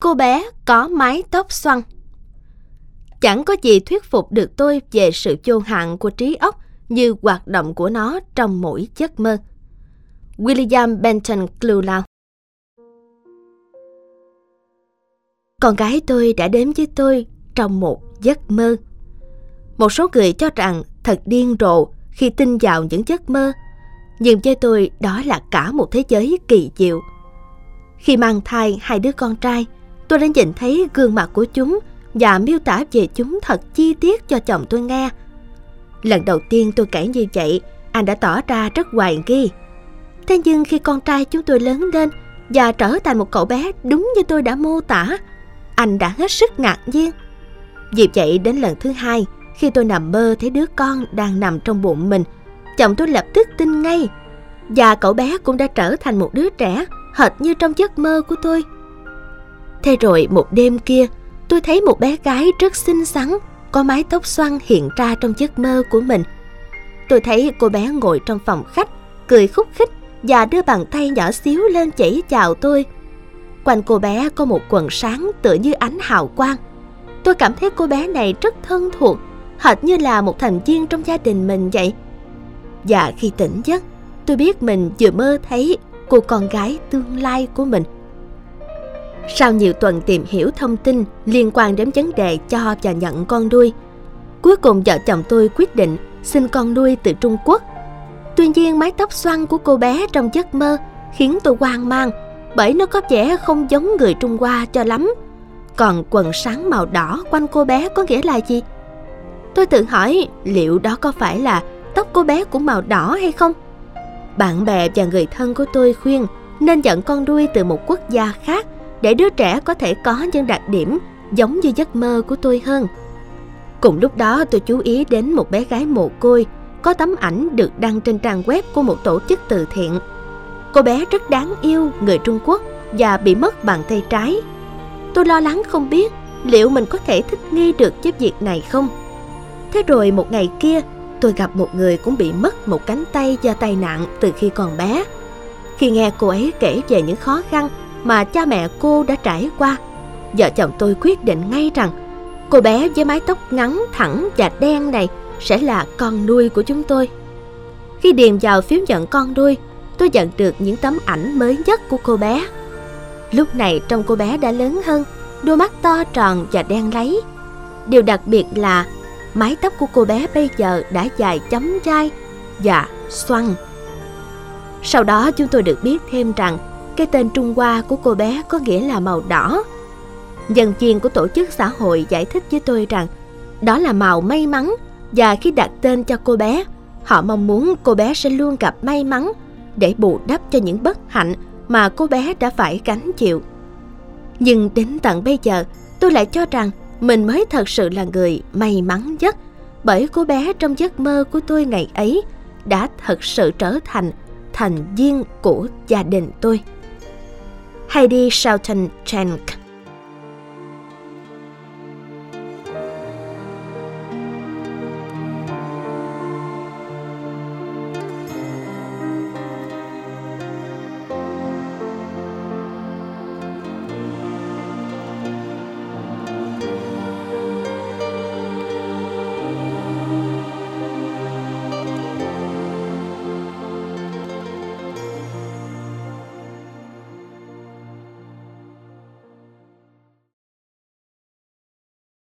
Cô bé có mái tóc xoăn. Chẳng có gì thuyết phục được tôi về sự vô hạn của trí óc như hoạt động của nó trong mỗi giấc mơ. William Benton Cleland. Con gái tôi đã đến với tôi trong một giấc mơ. Một số người cho rằng thật điên rồ khi tin vào những giấc mơ, nhưng với tôi đó là cả một thế giới kỳ diệu. Khi mang thai 2 đứa con trai, tôi đã nhìn thấy gương mặt của chúng và miêu tả về chúng thật chi tiết cho chồng tôi nghe. Lần đầu tiên tôi kể như vậy, anh đã tỏ ra rất hoài nghi. Thế nhưng khi con trai chúng tôi lớn lên và trở thành một cậu bé đúng như tôi đã mô tả, anh đã hết sức ngạc nhiên. Vì vậy đến lần thứ 2, khi tôi nằm mơ thấy đứa con đang nằm trong bụng mình, chồng tôi lập tức tin ngay. Và cậu bé cũng đã trở thành một đứa trẻ hệt như trong giấc mơ của tôi. Thế rồi một đêm kia, tôi thấy một bé gái rất xinh xắn, có mái tóc xoăn hiện ra trong giấc mơ của mình. Tôi thấy cô bé ngồi trong phòng khách, cười khúc khích và đưa bàn tay nhỏ xíu lên chỉ chào tôi. Quanh cô bé có một quần sáng tựa như ánh hào quang. Tôi cảm thấy cô bé này rất thân thuộc, hệt như là một thành viên trong gia đình mình vậy. Và khi tỉnh giấc, tôi biết mình vừa mơ thấy cô con gái tương lai của mình. Sau nhiều tuần tìm hiểu thông tin liên quan đến vấn đề cho và nhận con nuôi, cuối cùng vợ chồng tôi quyết định xin con nuôi từ Trung Quốc. Tuy nhiên mái tóc xoăn của cô bé trong giấc mơ khiến tôi hoang mang, bởi nó có vẻ không giống người Trung Hoa cho lắm. Còn quần sáng màu đỏ quanh cô bé có nghĩa là gì? Tôi tự hỏi liệu đó có phải là tóc cô bé cũng màu đỏ hay không? Bạn bè và người thân của tôi khuyên nên nhận con nuôi từ một quốc gia khác để đứa trẻ có thể có những đặc điểm giống như giấc mơ của tôi hơn. Cùng lúc đó tôi chú ý đến một bé gái mồ côi có tấm ảnh được đăng trên trang web của một tổ chức từ thiện. Cô bé rất đáng yêu, người Trung Quốc và bị mất bàn tay trái. Tôi lo lắng không biết liệu mình có thể thích nghi được với việc này không. Thế rồi một ngày kia, tôi gặp một người cũng bị mất một cánh tay do tai nạn từ khi còn bé. Khi nghe cô ấy kể về những khó khăn mà cha mẹ cô đã trải qua, vợ chồng tôi quyết định ngay rằng cô bé với mái tóc ngắn, thẳng và đen này sẽ là con nuôi của chúng tôi. Khi điền vào phiếu nhận con nuôi, tôi nhận được những tấm ảnh mới nhất của cô bé. Lúc này trông cô bé đã lớn hơn, đôi mắt to tròn và đen láy. Điều đặc biệt là mái tóc của cô bé bây giờ đã dài chấm dai và xoăn. Sau đó chúng tôi được biết thêm rằng cái tên Trung Hoa của cô bé có nghĩa là màu đỏ. Nhân viên của tổ chức xã hội giải thích với tôi rằng đó là màu may mắn, và khi đặt tên cho cô bé, họ mong muốn cô bé sẽ luôn gặp may mắn để bù đắp cho những bất hạnh mà cô bé đã phải gánh chịu. Nhưng đến tận bây giờ, tôi lại cho rằng mình mới thật sự là người may mắn nhất, bởi cô bé trong giấc mơ của tôi ngày ấy đã thật sự trở thành thành viên của gia đình tôi. Heidi Shelton Schenk.